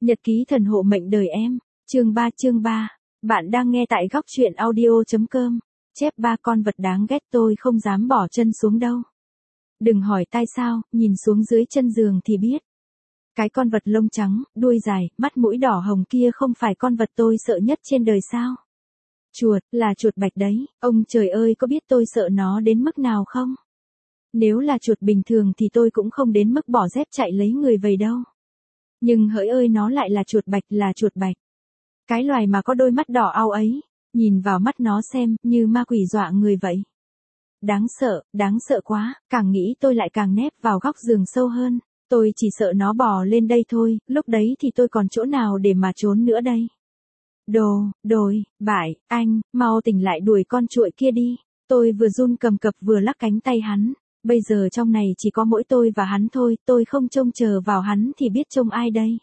Nhật ký thần hộ mệnh đời em, chương 3, bạn đang nghe tại góc truyện audio.com, chép 3 con vật đáng ghét tôi không dám bỏ chân xuống đâu. Đừng hỏi tại sao, nhìn xuống dưới chân giường thì biết. Cái con vật lông trắng, đuôi dài, mắt mũi đỏ hồng kia không phải con vật tôi sợ nhất trên đời sao? Chuột, là chuột bạch đấy, ông trời ơi có biết tôi sợ nó đến mức nào không? Nếu là chuột bình thường thì tôi cũng không đến mức bỏ dép chạy lấy người về đâu. Nhưng hỡi ơi nó lại là chuột bạch. Cái loài mà có đôi mắt đỏ au ấy, nhìn vào mắt nó xem, như ma quỷ dọa người vậy. Đáng sợ quá, càng nghĩ tôi lại càng nép vào góc giường sâu hơn, tôi chỉ sợ nó bò lên đây thôi, lúc đấy thì tôi còn chỗ nào để mà trốn nữa đây. Anh, mau tỉnh lại đuổi con chuột kia đi, tôi vừa run cầm cập vừa lắc cánh tay hắn. Bây giờ trong này chỉ có mỗi tôi và hắn thôi, tôi không trông chờ vào hắn thì biết trông ai đây.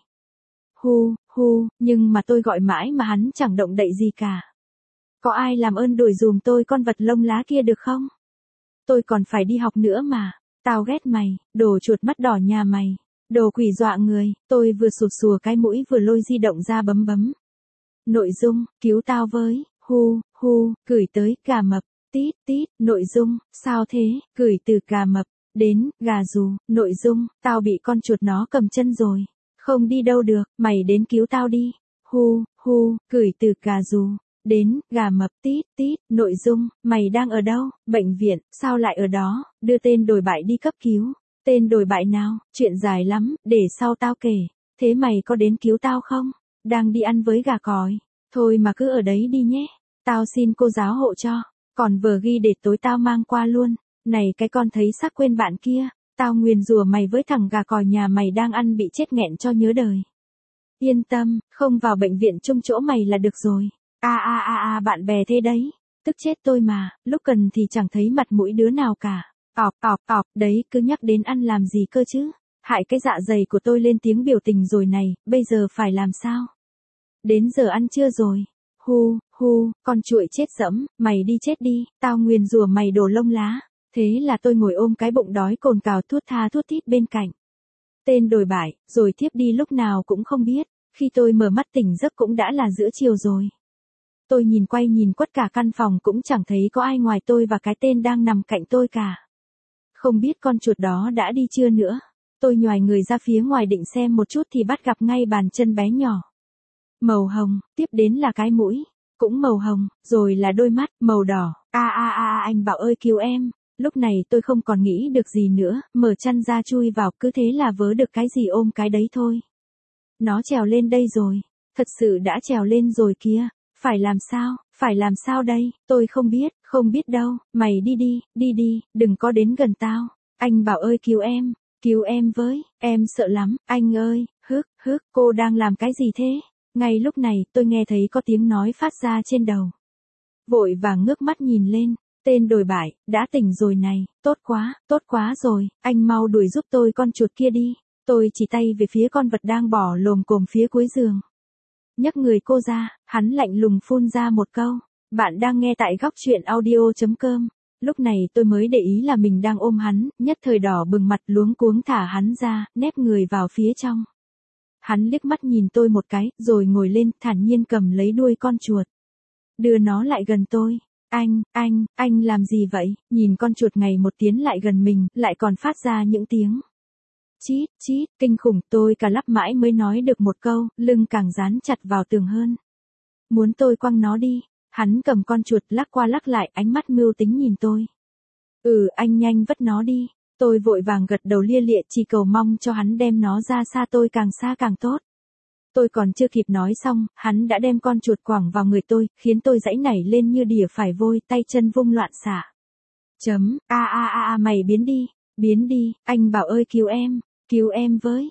Nhưng mà tôi gọi mãi mà hắn chẳng động đậy gì cả. Có ai làm ơn đuổi dùm tôi con vật lông lá kia được không? Tôi còn phải đi học nữa mà. Tao ghét mày, đồ chuột mắt đỏ nhà mày. Đồ quỷ dọa người, tôi vừa sụt sùa cái mũi vừa lôi di động ra bấm. Nội dung, cứu tao với, gửi tới gà mập. Tít, nội dung, sao thế, gửi từ gà mập, đến, gà rù, nội dung, tao bị con chuột nó cầm chân rồi, không đi đâu được, mày đến cứu tao đi, gửi từ gà rù, đến, gà mập, tít, nội dung, mày đang ở đâu, bệnh viện, sao lại ở đó, đưa tên đồi bại đi cấp cứu, tên đồi bại nào, chuyện dài lắm, để sau tao kể, thế mày có đến cứu tao không, đang đi ăn với gà còi, thôi mà cứ ở đấy đi nhé, tao xin cô giáo hộ cho. Còn vờ ghi để tối tao mang qua luôn, này cái con thấy xác quên bạn kia, tao nguyền rủa mày với thằng gà còi nhà mày đang ăn bị chết nghẹn cho nhớ đời. Yên tâm, không vào bệnh viện chung chỗ mày là được rồi. Bạn bè thế đấy, tức chết tôi mà, lúc cần thì chẳng thấy mặt mũi đứa nào cả. Đấy cứ nhắc đến ăn làm gì cơ chứ, hại cái dạ dày của tôi lên tiếng biểu tình rồi này, bây giờ phải làm sao? Đến giờ ăn trưa rồi. Con chuột chết dẫm, mày đi chết đi, tao nguyền rủa mày đồ lông lá. Thế là tôi ngồi ôm cái bụng đói cồn cào thút thít bên cạnh. Tên đồi bại, rồi thiếp đi lúc nào cũng không biết, khi tôi mở mắt tỉnh giấc cũng đã là giữa chiều rồi. Tôi nhìn quất cả căn phòng cũng chẳng thấy có ai ngoài tôi và cái tên đang nằm cạnh tôi cả. Không biết con chuột đó đã đi chưa nữa. Tôi nhoài người ra phía ngoài định xem một chút thì bắt gặp ngay bàn chân bé nhỏ. Màu hồng, tiếp đến là cái mũi, cũng màu hồng, rồi là đôi mắt, màu đỏ. Anh Bảo ơi cứu em, lúc này tôi không còn nghĩ được gì nữa, mở chăn ra chui vào, cứ thế là vớ được cái gì ôm cái đấy thôi. Nó trèo lên đây rồi, thật sự đã trèo lên rồi kìa, phải làm sao đây, tôi không biết đâu, mày đi, đừng có đến gần tao, anh Bảo ơi cứu em với, em sợ lắm, anh ơi, cô đang làm cái gì thế? Ngay lúc này, tôi nghe thấy có tiếng nói phát ra trên đầu. Vội vàng ngước mắt nhìn lên, tên đồi bại, đã tỉnh rồi này, tốt quá rồi, anh mau đuổi giúp tôi con chuột kia đi. Tôi chỉ tay về phía con vật đang bò lồm cồm phía cuối giường. Nhấc người cô ra, hắn lạnh lùng phun ra một câu. Bạn đang nghe tại góc truyện audio.com. Lúc này tôi mới để ý là mình đang ôm hắn, nhất thời đỏ bừng mặt luống cuống thả hắn ra, nép người vào phía trong. Hắn liếc mắt nhìn tôi một cái, rồi ngồi lên, thản nhiên cầm lấy đuôi con chuột. Đưa nó lại gần tôi. Anh làm gì vậy? Nhìn con chuột ngày một tiến lại gần mình, lại còn phát ra những tiếng. Chít, kinh khủng, tôi cả lắp mãi mới nói được một câu, lưng càng dán chặt vào tường hơn. Muốn tôi quăng nó đi. Hắn cầm con chuột lắc qua lắc lại, ánh mắt mưu tính nhìn tôi. Anh nhanh vất nó đi. Tôi vội vàng gật đầu lia lịa chỉ cầu mong cho hắn đem nó ra xa tôi càng xa càng tốt. Tôi còn chưa kịp nói xong, hắn đã đem con chuột quẳng vào người tôi, khiến tôi giãy nảy lên như đỉa phải vôi, tay chân vung loạn xạ. Mày biến đi, anh Bảo ơi cứu em với,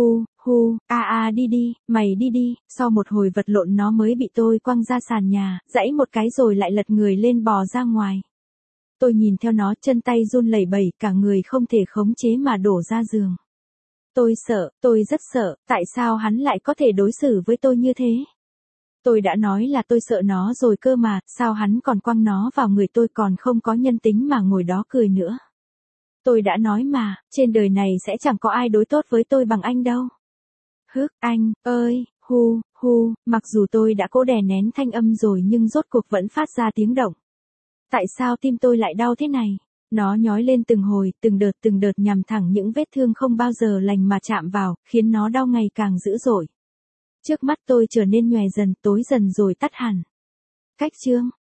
đi, mày đi, sau một hồi vật lộn nó mới bị tôi quăng ra sàn nhà, giãy một cái rồi lại lật người lên bò ra ngoài. Tôi nhìn theo nó, chân tay run lẩy bẩy, cả người không thể khống chế mà đổ ra giường. Tôi rất sợ, tại sao hắn lại có thể đối xử với tôi như thế? Tôi đã nói là tôi sợ nó rồi cơ mà, sao hắn còn quăng nó vào người tôi còn không có nhân tính mà ngồi đó cười nữa. Tôi đã nói mà, trên đời này sẽ chẳng có ai đối tốt với tôi bằng anh đâu. Hức, anh, ơi, hu, mặc dù tôi đã cố đè nén thanh âm rồi nhưng rốt cuộc vẫn phát ra tiếng động. Tại sao tim tôi lại đau thế này? Nó nhói lên từng hồi, từng đợt nhằm thẳng những vết thương không bao giờ lành mà chạm vào, khiến nó đau ngày càng dữ dội. Trước mắt tôi trở nên nhòe dần, tối dần rồi tắt hẳn. Cách chương